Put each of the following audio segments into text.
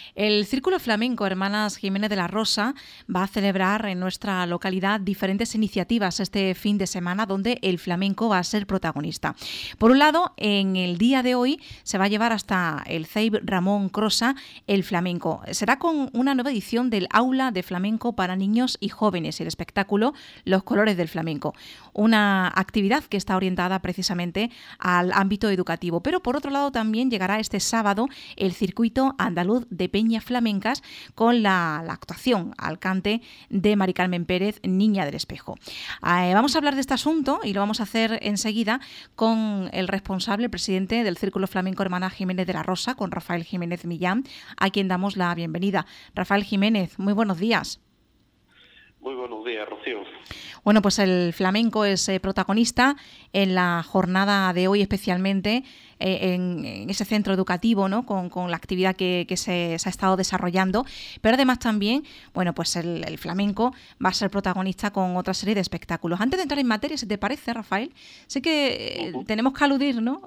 El Círculo Flamenco Hermanas Jiménez de la Rosa va a celebrar en nuestra localidad diferentes iniciativas este fin de semana donde el flamenco va a ser protagonista. Por un lado, en el día de hoy se va a llevar hasta el CEIB Ramón Crosa el flamenco. Será con una nueva edición del Aula de Flamenco para Niños y Jóvenes y el espectáculo Los Colores del Flamenco. Una actividad que está orientada precisamente al ámbito educativo. Pero por otro lado también llegará este sábado el circuito andaluz de peñas flamencas con la actuación al cante de Mari Carmen Pérez, Niña del Espejo. Vamos a hablar de este asunto y lo vamos a hacer enseguida con el responsable, el presidente del Círculo Flamenco Hermanas Jiménez de la Rosa, con Rafael Jiménez Millán, a quien damos la bienvenida. Rafael Jiménez, muy buenos días. Muy buenos días, Rocío. Bueno, pues el flamenco es protagonista en la jornada de hoy, especialmente en ese centro educativo, ¿no? Con la actividad que se ha estado desarrollando, pero además también, bueno, pues el flamenco va a ser protagonista con otra serie de espectáculos. Antes de entrar en materia, si te parece, Rafael, sé que tenemos que aludir, ¿no?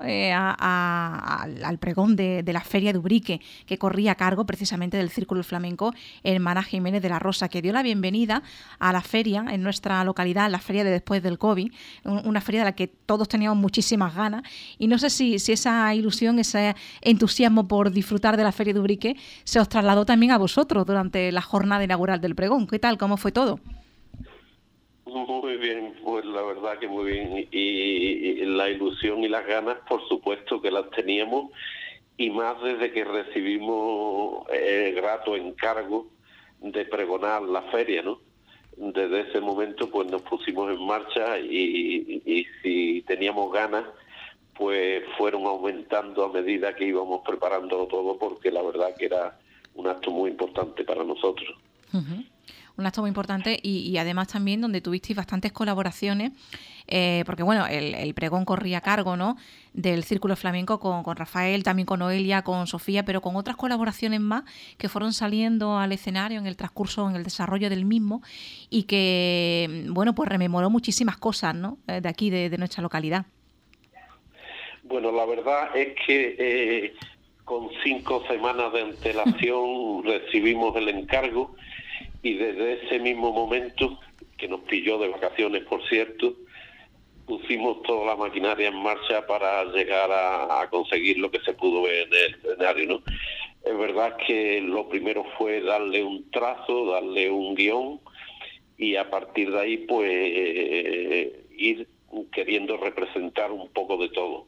Al pregón de la Feria de Ubrique, que corría a cargo precisamente del Círculo Flamenco Hermanas Jiménez de la Rosa, que dio la bienvenida a la feria en nuestra localidad, la feria de después del COVID, una feria de la que todos teníamos muchísimas ganas, y no sé si esa ilusión, ese entusiasmo por disfrutar de la Feria de Ubrique se os trasladó también a vosotros durante la jornada inaugural del pregón. ¿Qué tal? ¿Cómo fue todo? Muy bien, pues la verdad que muy bien. Y la ilusión y las ganas, por supuesto que las teníamos, y más desde que recibimos el grato encargo de pregonar la feria, ¿no? Desde ese momento pues nos pusimos en marcha y si teníamos ganas pues fueron aumentando a medida que íbamos preparándolo todo, porque la verdad que era un acto muy importante para nosotros. Uh-huh. Un acto muy importante y además también donde tuvisteis bastantes colaboraciones, porque bueno, el pregón corría a cargo, ¿no?, del Círculo Flamenco con Rafael, también con Noelia, con Sofía, pero con otras colaboraciones más que fueron saliendo al escenario en el transcurso, en el desarrollo del mismo, y que, bueno, pues rememoró muchísimas cosas, ¿no?, de aquí, de nuestra localidad. Bueno, la verdad es que con 5 semanas de antelación recibimos el encargo, y desde ese mismo momento, que nos pilló de vacaciones, por cierto, pusimos toda la maquinaria en marcha para llegar a conseguir lo que se pudo ver en el escenario, ¿no? Es verdad que lo primero fue darle un trazo, darle un guión, y a partir de ahí pues ir queriendo representar un poco de todo.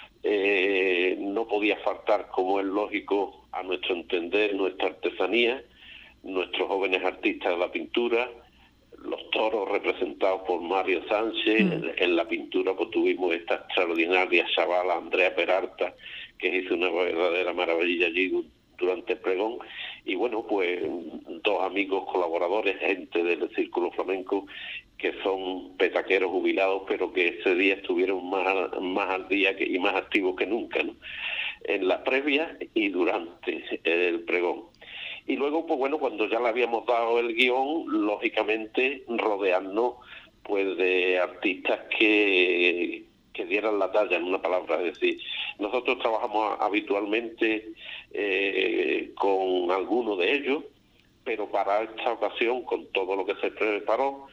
No podía faltar, como es lógico, a nuestro entender, nuestra artesanía, nuestros jóvenes artistas de la pintura, los toros representados por Mario Sánchez. En la pintura pues tuvimos esta extraordinaria chavala Andrea Peralta, que hizo una verdadera maravilla allí durante el pregón, y bueno, pues 2 amigos colaboradores, gente del Círculo Flamenco, que son petaqueros jubilados, pero que ese día estuvieron más al día y más activos que nunca, ¿no?, en la previa y durante el pregón. Y luego, pues bueno, cuando ya le habíamos dado el guión, lógicamente rodearnos pues de artistas que dieran la talla, en una palabra. Es decir, nosotros trabajamos habitualmente con algunos de ellos, pero para esta ocasión, con todo lo que se preparó,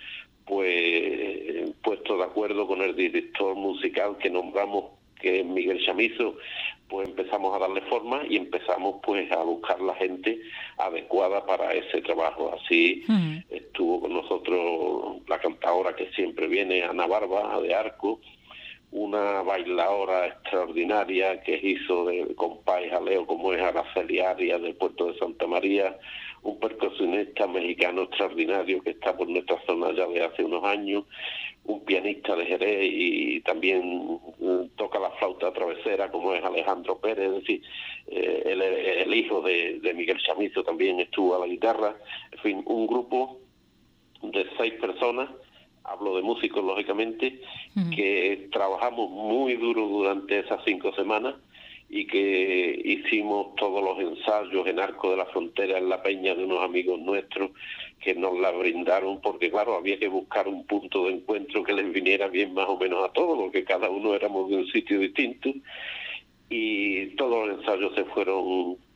pues puesto de acuerdo con el director musical que nombramos, que es Miguel Chamizo, pues empezamos a darle forma y empezamos pues a buscar la gente adecuada para ese trabajo. Así estuvo con nosotros la cantadora que siempre viene, Ana Barba, de Arco, una bailadora extraordinaria que hizo de compás y jaleo, como es Araceli Arias, del puerto de Santa María, un percusionista mexicano extraordinario que está por nuestra zona ya de hace unos años, un pianista de Jerez y también toca la flauta travesera, como es Alejandro Pérez. Es decir, el hijo de Miguel Chamizo también estuvo a la guitarra. En fin, un grupo de 6 personas, hablo de músicos lógicamente, que trabajamos muy duro durante esas 5 semanas y que hicimos todos los ensayos en Arco de la Frontera, en la peña de unos amigos nuestros que nos la brindaron, porque claro, había que buscar un punto de encuentro que les viniera bien más o menos a todos, porque cada uno éramos de un sitio distinto, y todos los ensayos se fueron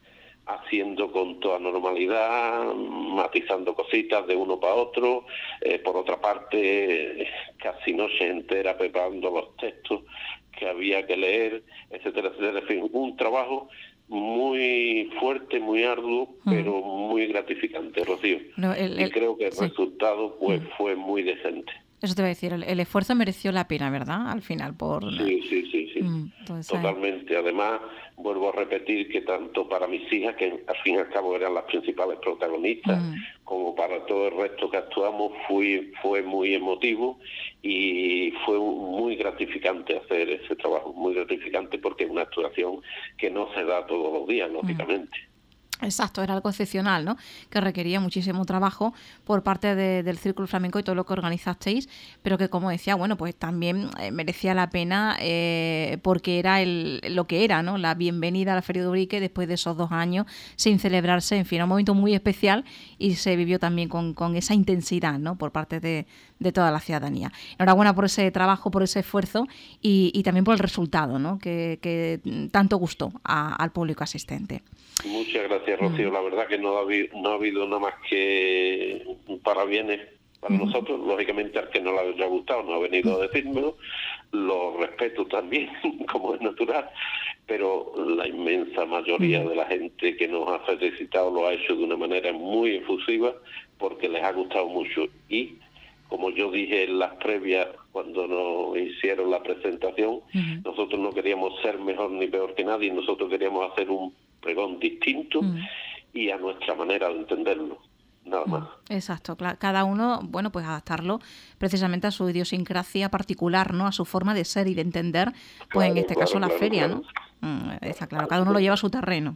haciendo con toda normalidad, matizando cositas de uno para otro, por otra parte casi noches enteras preparando los textos que había que leer, etcétera, etcétera. En fin, un trabajo muy fuerte, muy arduo, pero muy gratificante, Rocío. No, y creo que el resultado pues fue muy decente. Eso te voy a decir, el esfuerzo mereció la pena, ¿verdad? Al final, por... Sí. Entonces, Totalmente. Además, vuelvo a repetir que tanto para mis hijas, que al fin y al cabo eran las principales protagonistas, como para todo el resto que actuamos, fue muy emotivo y fue muy gratificante hacer ese trabajo. Muy gratificante porque es una actuación que no se da todos los días, lógicamente. Exacto, era algo excepcional, ¿no? Que requería muchísimo trabajo por parte del Círculo Flamenco y todo lo que organizasteis, pero que, como decía, bueno, pues también merecía la pena porque era lo que era, ¿no? La bienvenida a la Feria de Ubrique después de esos 2 años sin celebrarse, en fin, un momento muy especial y se vivió también con esa intensidad, ¿no? Por parte de toda la ciudadanía. Enhorabuena por ese trabajo, por ese esfuerzo y también por el resultado, ¿no? Que tanto gustó al público asistente. Muchas gracias, Rocío. La verdad que no ha habido nada más que parabienes para nosotros. Lógicamente, al que no le haya gustado no ha venido a decírmelo. Lo respeto también, como es natural, pero la inmensa mayoría de la gente que nos ha felicitado lo ha hecho de una manera muy efusiva porque les ha gustado mucho. Y, como yo dije en las previas, cuando nos hicieron la presentación, nosotros no queríamos ser mejor ni peor que nadie, nosotros queríamos hacer un pregón distinto y a nuestra manera de entenderlo, nada más. Exacto, cada uno, bueno, pues adaptarlo precisamente a su idiosincrasia particular, ¿no? A su forma de ser y de entender, pues en este caso la feria, ¿no? Está claro, cada uno lo lleva a su terreno.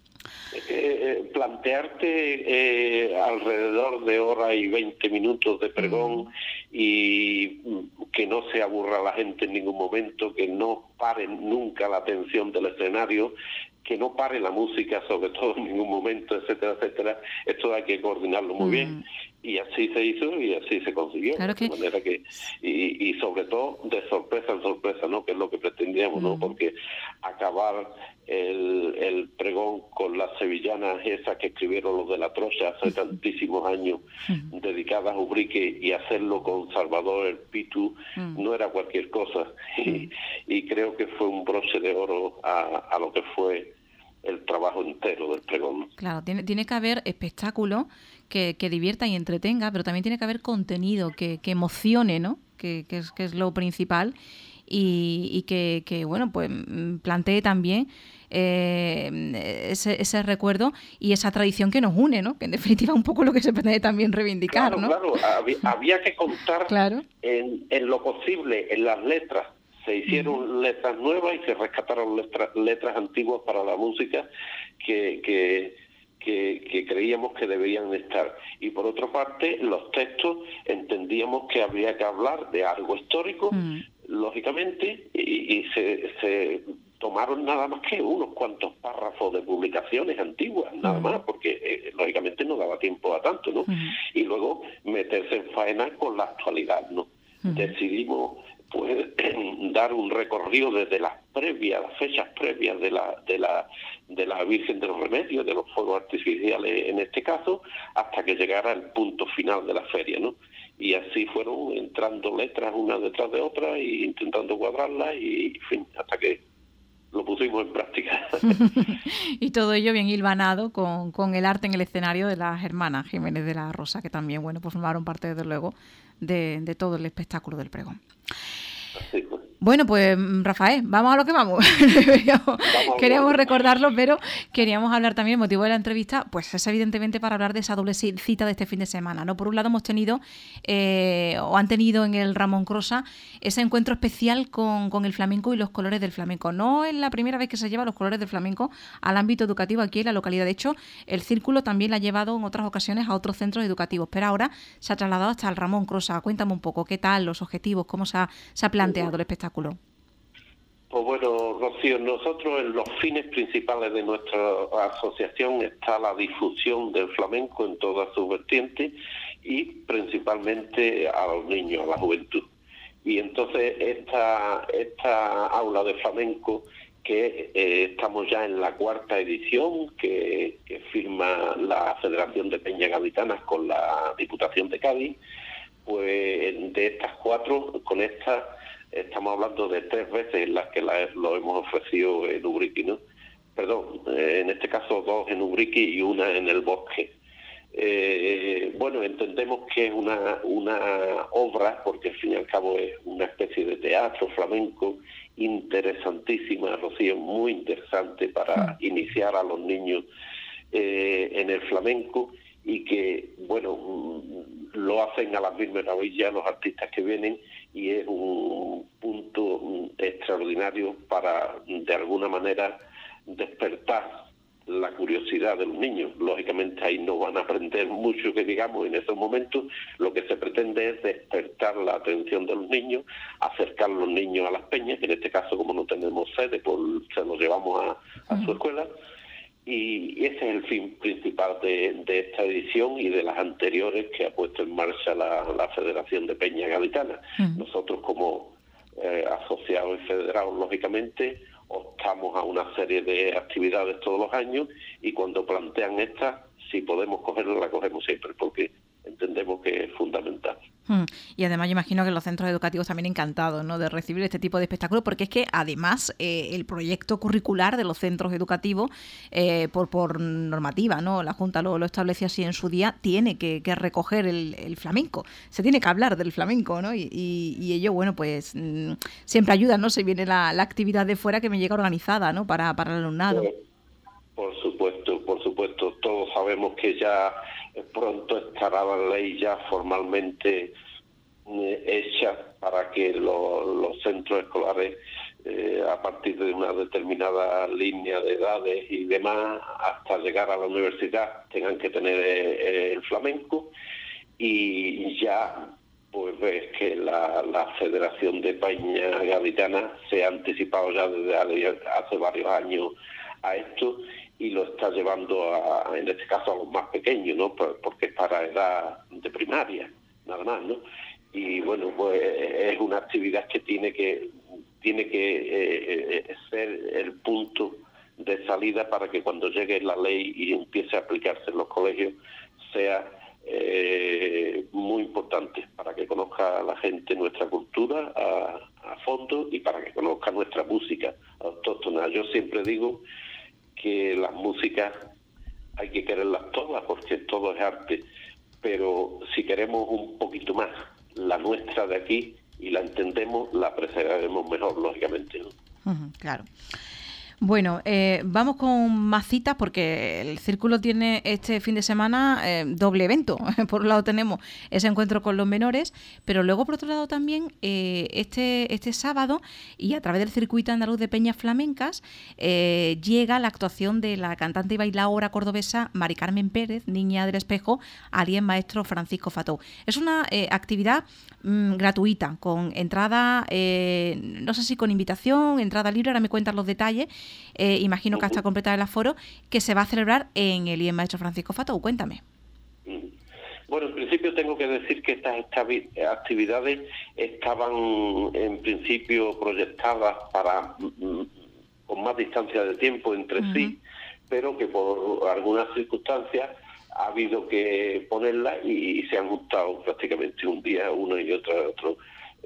Plantearte alrededor de hora y 20 minutos de pregón y que no se aburra la gente en ningún momento, que no pare nunca la atención del escenario, que no pare la música, sobre todo en ningún momento, etcétera, etcétera. Esto hay que coordinarlo muy bien. Y así se hizo y así se consiguió. Claro que... De manera que, y sobre todo de sorpresa en sorpresa, ¿no? Que es lo que pretendíamos, ¿no? Porque acabar el pregón con las sevillanas esas que escribieron los de la Trocha hace tantísimos años, dedicadas a Ubrique, y hacerlo con Salvador el Pitu, no era cualquier cosa. Y creo que fue un broche de oro a lo que fue el trabajo entero del pregón. Claro, tiene que haber espectáculo que divierta y entretenga, pero también tiene que haber contenido que emocione, ¿no? Que es lo principal y que bueno, pues plantee también ese recuerdo y esa tradición que nos une, ¿no? Que en definitiva es un poco lo que se pretende también reivindicar, claro, ¿no? Claro, había que contar en lo posible, en las letras. Se hicieron letras nuevas y se rescataron letras antiguas para la música que creíamos que deberían estar. Y por otra parte, los textos entendíamos que había que hablar de algo histórico, lógicamente, y se tomaron nada más que unos cuantos párrafos de publicaciones antiguas, nada más, porque lógicamente no daba tiempo a tanto, ¿no? Y luego meterse en faena con la actualidad, ¿no? Decidimos pues dar un recorrido desde las fechas previas de la Virgen de los Remedios, de los fuegos artificiales en este caso, hasta que llegara el punto final de la feria, ¿no? Y así fueron entrando letras una detrás de otra y intentando cuadrarlas y, en fin, hasta que lo pusimos en práctica. Y todo ello bien hilvanado con el arte en el escenario de las hermanas Jiménez de la Rosa, que también, bueno, pues formaron parte, desde luego, de todo el espectáculo del pregón. Así fue. Bueno, pues Rafael, vamos a lo que vamos. Queríamos recordarlo, pero queríamos hablar también, el motivo de la entrevista, pues es evidentemente para hablar de esa doble cita de este fin de semana, ¿no? Por un lado hemos tenido, o han tenido en el Ramón Crosa, ese encuentro especial con el flamenco y los colores del flamenco. No es la primera vez que se lleva los colores del flamenco al ámbito educativo aquí en la localidad. De hecho, el Círculo también la ha llevado en otras ocasiones a otros centros educativos, pero ahora se ha trasladado hasta el Ramón Crosa. Cuéntame un poco, ¿qué tal los objetivos? ¿Cómo se ha planteado el espectáculo? Pues bueno, Rocío, nosotros en los fines principales de nuestra asociación está la difusión del flamenco en todas sus vertientes y principalmente a los niños, a la juventud. Y entonces esta aula de flamenco, que estamos ya en la cuarta edición que firma la Federación de Peñas Gaditanas con la Diputación de Cádiz. Pues de estas 4, con esta estamos hablando de 3 veces en las que lo hemos ofrecido en Ubrique, ¿no? Perdón, en este caso 2 en Ubrique y 1 en el Bosque. Bueno, entendemos que es una obra, porque al fin y al cabo es una especie de teatro flamenco interesantísima, Rocío, muy interesante para iniciar a los niños en el flamenco, y que, bueno, lo hacen a las mil maravillas los artistas que vienen, y es un punto extraordinario para, de alguna manera, despertar la curiosidad de los niños. Lógicamente ahí no van a aprender mucho que digamos en esos momentos. Lo que se pretende es despertar la atención de los niños, acercar a los niños a las peñas, que en este caso, como no tenemos sede, pues se los llevamos a su escuela, y ese es el fin principal de esta edición y de las anteriores que ha puesto en marcha la Federación de Peñas Gaditanas. Nosotros, como asociados y federados, lógicamente optamos a una serie de actividades todos los años, y cuando plantean estas, si podemos cogerla, la cogemos siempre, porque entendemos que es fundamental. Y además yo imagino que los centros educativos también encantados, ¿no?, de recibir este tipo de espectáculos, porque es que además el proyecto curricular de los centros educativos, por normativa, ¿no?, la Junta lo establece así en su día, tiene que recoger el flamenco, se tiene que hablar del flamenco, ¿no? Y ello, bueno, pues siempre ayuda, ¿no? Si viene la actividad de fuera, que me llega organizada, ¿no?, para el alumnado. Por supuesto, todos sabemos que ya pronto estará la ley ya formalmente hecha para que los centros escolares, a partir de una determinada línea de edades y demás, hasta llegar a la universidad, tengan que tener el flamenco. Y ya pues ves que la Federación de Peñas Gaditanas se ha anticipado ya desde hace varios años a esto, y lo está llevando en este caso a los más pequeños, ¿no? Porque es para edad de primaria, nada más, ¿no? Y bueno, pues es una actividad que tiene que ser el punto de salida para que cuando llegue la ley y empiece a aplicarse en los colegios sea muy importante, para que conozca la gente nuestra cultura a fondo, y para que conozca nuestra música autóctona. Yo siempre digo que las músicas hay que quererlas todas, porque todo es arte, pero si queremos un poquito más la nuestra de aquí y la entendemos, la apreciaremos mejor, lógicamente, ¿no? Claro. Bueno, vamos con más citas, porque el Círculo tiene este fin de semana doble evento. Por un lado tenemos ese encuentro con los menores, pero luego por otro lado también este sábado, y a través del Circuito Andaluz de Peñas Flamencas, llega la actuación de la cantante y bailaora cordobesa Mari Carmen Pérez, Niña del Espejo, alias Maestro Francisco Fatou. Es una actividad gratuita, con entrada, no sé si con invitación, entrada libre, ahora me cuentan los detalles. Imagino que hasta completar el aforo, que se va a celebrar en el IEM Maestro Francisco Fatou. Cuéntame. Bueno, en principio tengo que decir que estas actividades estaban en principio proyectadas para con más distancia de tiempo entre sí, pero que por algunas circunstancias ha habido que ponerlas y se han juntado prácticamente un día uno y otro.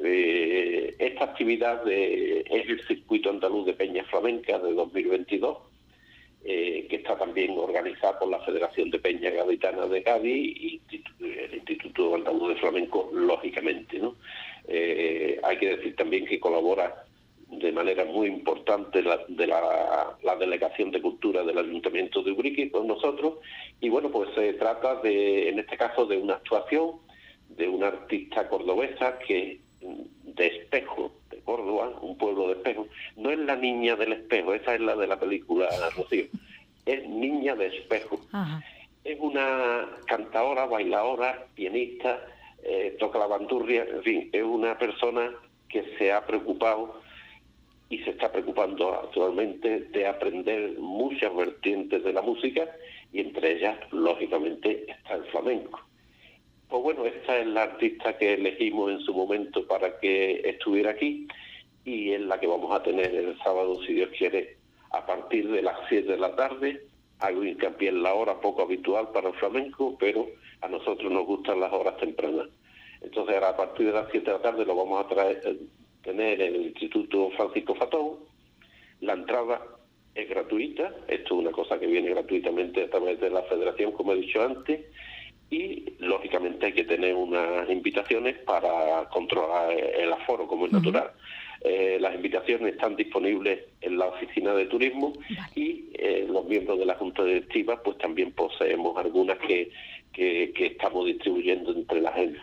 Esta actividad es el Circuito Andaluz de Peñas Flamencas de 2022, que está también organizada por la Federación de Peñas Gaditanas de Cádiz y el Instituto Andaluz de Flamenco, lógicamente, ¿no? Hay que decir también que colabora de manera muy importante la Delegación de Cultura del Ayuntamiento de Ubrique con nosotros, y bueno, pues se trata en este caso, de una actuación de una artista cordobesa que de Espejo, de Córdoba, un pueblo de Espejo. No es la Niña del Espejo, esa es la de la película, Rocío. Es Niña de Espejo. Ajá. Es una cantadora, bailadora, pianista, toca la bandurria, en fin, es una persona que se ha preocupado y se está preocupando actualmente de aprender muchas vertientes de la música, y entre ellas, lógicamente, está el flamenco. Pues bueno, esta es la artista que elegimos en su momento para que estuviera aquí, y es la que vamos a tener el sábado, si Dios quiere, a partir de las 7 de la tarde. Hago hincapié en la hora poco habitual para el flamenco, pero a nosotros nos gustan las horas tempranas. Entonces ahora a partir de las 7 de la tarde lo vamos a tener en el Instituto Francisco Fatón. La entrada es gratuita, esto es una cosa que viene gratuitamente a través de la Federación, como he dicho antes, y lógicamente hay que tener unas invitaciones para controlar el aforo, como es natural. Las invitaciones están disponibles en la oficina de turismo y los miembros de la Junta Directiva pues también poseemos algunas que estamos distribuyendo entre la gente.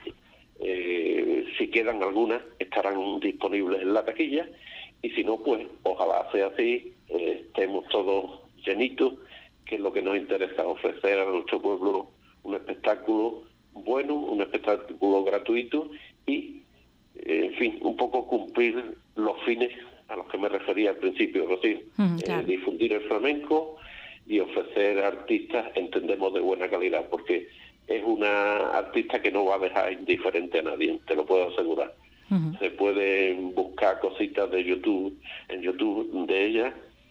Si quedan algunas, estarán disponibles en la taquilla, y si no, pues ojalá sea así, estemos todos llenitos, que es lo que nos interesa, ofrecer a nuestro pueblo un espectáculo bueno, un espectáculo gratuito y, en fin, un poco cumplir los fines a los que me refería al principio, Rocío. Claro. Difundir el flamenco y ofrecer artistas, entendemos, de buena calidad, porque es una artista que no va a dejar indiferente a nadie, te lo puedo asegurar. Se pueden buscar cositas de YouTube, en YouTube de ella.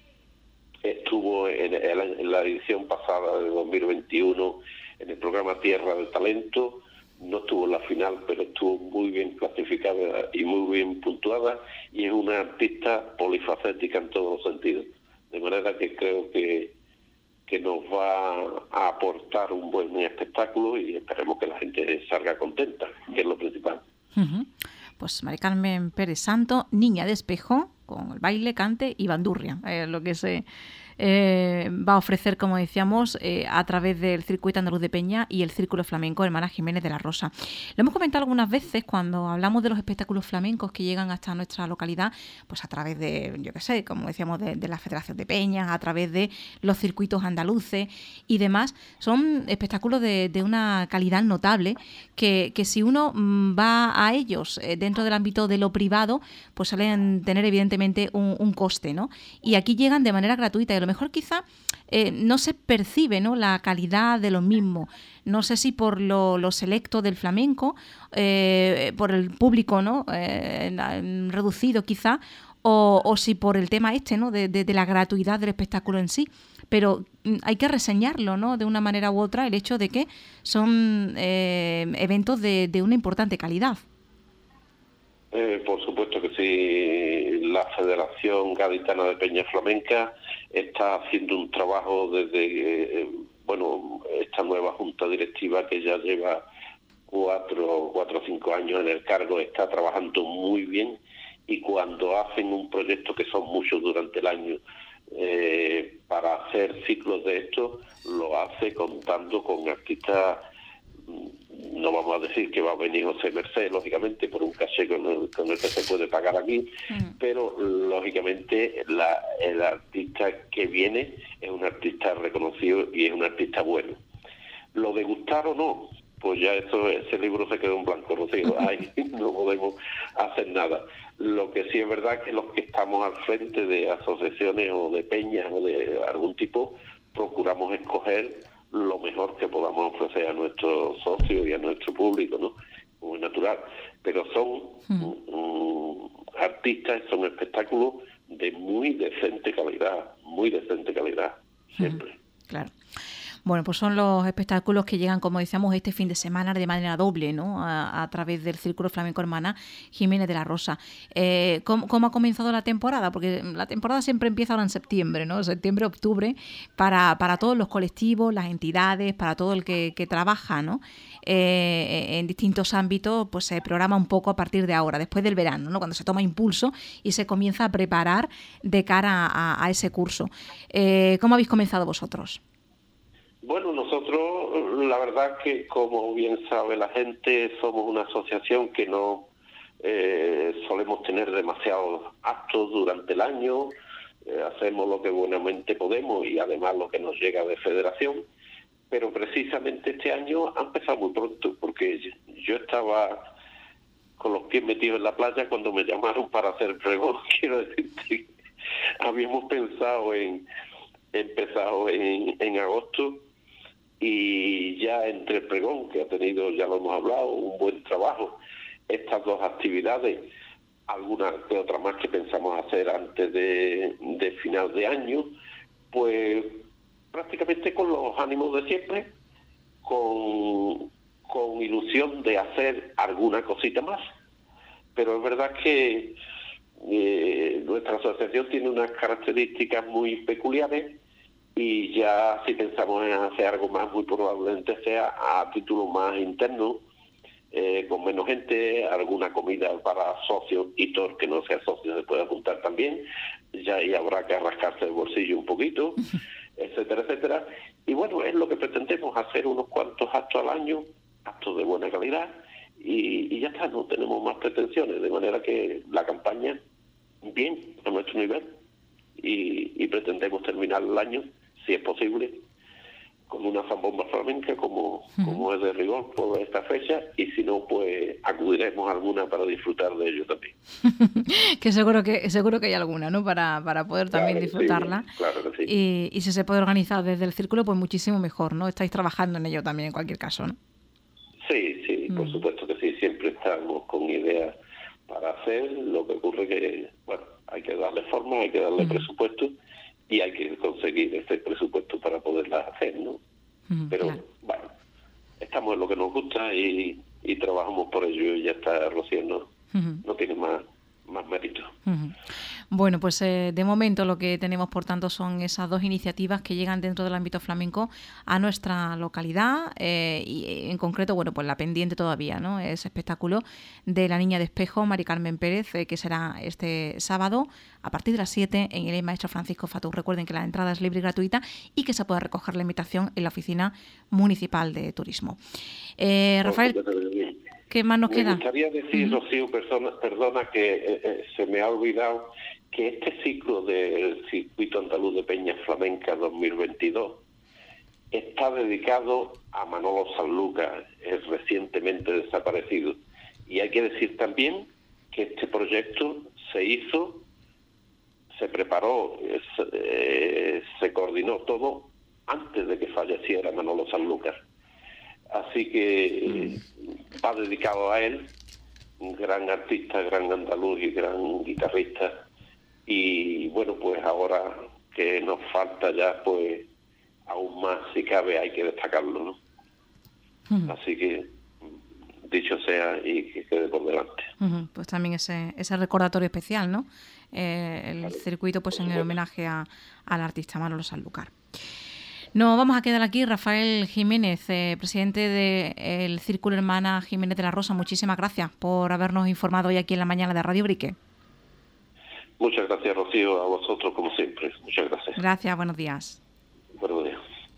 Estuvo en la edición pasada de 2021 en el programa Tierra del Talento. No estuvo en la final, pero estuvo muy bien clasificada y muy bien puntuada, y es una artista polifacética en todos los sentidos. De manera que creo que nos va a aportar un buen espectáculo y esperemos que la gente salga contenta, que es lo principal. Pues Mari Carmen Pérez Santo, Niña de Espejo, con el baile, cante y bandurria, lo que se va a ofrecer, como decíamos, a través del Circuito Andaluz de Peña y el Círculo Flamenco Hermanas Jiménez de la Rosa. Lo hemos comentado algunas veces cuando hablamos de los espectáculos flamencos que llegan hasta nuestra localidad, pues a través de, yo qué sé, como decíamos, de la Federación de Peñas, a través de los circuitos andaluces y demás. Son espectáculos de una calidad notable que si uno va a ellos dentro del ámbito de lo privado, pues suelen tener evidentemente un coste, ¿no? Y aquí llegan de manera gratuita y a lo mejor quizá no se percibe, ¿no?, la calidad de los mismos. No sé si por lo selecto del flamenco, por el público, ¿no?, reducido quizá, o si por el tema ¿no?, de la gratuidad del espectáculo en sí. Pero hay que reseñarlo, ¿no?, de una manera u otra, el hecho de que son eventos de una importante calidad. Por supuesto que sí. La Federación Gaditana de Peña Flamenca está haciendo un trabajo desde, esta nueva junta directiva que ya lleva 4 o 5 años en el cargo, está trabajando muy bien, y cuando hacen un proyecto, que son muchos durante el año, para hacer ciclos de esto, lo hace contando con artistas. No vamos a decir que va a venir José Merced, lógicamente, por un caché con el que se puede pagar aquí, pero lógicamente el artista que viene es un artista reconocido y es un artista bueno. Lo de gustar o no, pues ya ese libro se quedó en blanco, Rocío. Ahí no podemos hacer nada. Lo que sí es verdad que los que estamos al frente de asociaciones o de peñas o de algún tipo, procuramos escoger lo mejor que podamos ofrecer a nuestros socios y a nuestro público, ¿no? Muy natural. Pero son artistas, son espectáculos de muy decente calidad, siempre. Claro. Bueno, pues son los espectáculos que llegan, como decíamos, este fin de semana de manera doble, ¿no?, a través del Círculo Flamenco Hermana Jiménez de la Rosa. ¿Cómo ha comenzado la temporada? Porque la temporada siempre empieza ahora en septiembre, ¿no? Septiembre, octubre, para todos los colectivos, las entidades, para todo el que trabaja, ¿no?, en distintos ámbitos, pues se programa un poco a partir de ahora, después del verano, ¿no?, cuando se toma impulso y se comienza a preparar de cara a ese curso. ¿Cómo habéis comenzado vosotros? Bueno, nosotros, la verdad que, como bien sabe la gente, somos una asociación que no solemos tener demasiados actos durante el año. Hacemos lo que buenamente podemos y además lo que nos llega de federación. Pero precisamente este año ha empezado muy pronto, porque yo estaba con los pies metidos en la playa cuando me llamaron para hacer el pregón. Quiero decirte, habíamos pensado empezado en agosto, y ya entre el pregón, que ha tenido, ya lo hemos hablado, un buen trabajo, estas dos actividades, alguna que otra más que pensamos hacer antes de final de año, pues prácticamente con los ánimos de siempre, con ilusión de hacer alguna cosita más. Pero es verdad que nuestra asociación tiene unas características muy peculiares y ya si pensamos en hacer algo más, muy probablemente sea a título más interno, con menos gente, alguna comida para socios y todo el que no sea socio se puede apuntar también, ya ahí habrá que rascarse el bolsillo un poquito, etcétera, etcétera. Y bueno, es lo que pretendemos, hacer unos cuantos actos al año, actos de buena calidad, y ya está, no tenemos más pretensiones, de manera que la campaña, bien, a nuestro nivel, y pretendemos terminar el año, si es posible, con una zambomba flamenca como es de rigor por esta fecha, y si no, pues acudiremos a alguna para disfrutar de ello también. Que seguro que hay alguna, ¿no? Para poder también disfrutarla. Sí, claro que sí. Y si se puede organizar desde el círculo, pues muchísimo mejor, ¿no? Estáis trabajando en ello también en cualquier caso, ¿no? Sí, por supuesto que sí, siempre estamos con ideas para hacer. Lo que ocurre que, bueno, hay que darle forma, hay que darle presupuesto, y hay que conseguir ese presupuesto para poderlas hacer, ¿no? Pero, claro, bueno, estamos en lo que nos gusta y trabajamos por ello, y ya está, Rocío, no tiene más mérito. Bueno, pues de momento lo que tenemos, por tanto, son esas dos iniciativas que llegan dentro del ámbito flamenco a nuestra localidad, y en concreto, bueno, pues la pendiente todavía, ¿no? Ese espectáculo de la Niña de Espejo, Mari Carmen Pérez, que será este sábado a partir de las 7 en el Maestro Francisco Fatú. Recuerden que la entrada es libre y gratuita y que se puede recoger la invitación en la Oficina Municipal de Turismo. Rafael, ¿qué más nos queda? Me gustaría decir, Rocío, perdona que se me ha olvidado, que este ciclo del Circuito Andaluz de Peñas Flamencas 2022 está dedicado a Manolo Sanlúcar, el recientemente desaparecido. Y hay que decir también que este proyecto se preparó, se coordinó todo antes de que falleciera Manolo Sanlúcar. Así que va dedicado a él, un gran artista, gran andaluz y gran guitarrista. Y bueno, pues ahora que nos falta ya, pues aún más, si cabe, hay que destacarlo, ¿no? Así que dicho sea y que quede por delante. Pues también ese recordatorio especial, ¿no? El circuito, pues en el homenaje al artista Manolo Sanlúcar. Nos vamos a quedar aquí. Rafael Jiménez, presidente del Círculo Hermana Jiménez de la Rosa, muchísimas gracias por habernos informado hoy aquí en la mañana de Radio Brique. Muchas gracias, Rocío, a vosotros como siempre. Muchas gracias. Gracias, buenos días.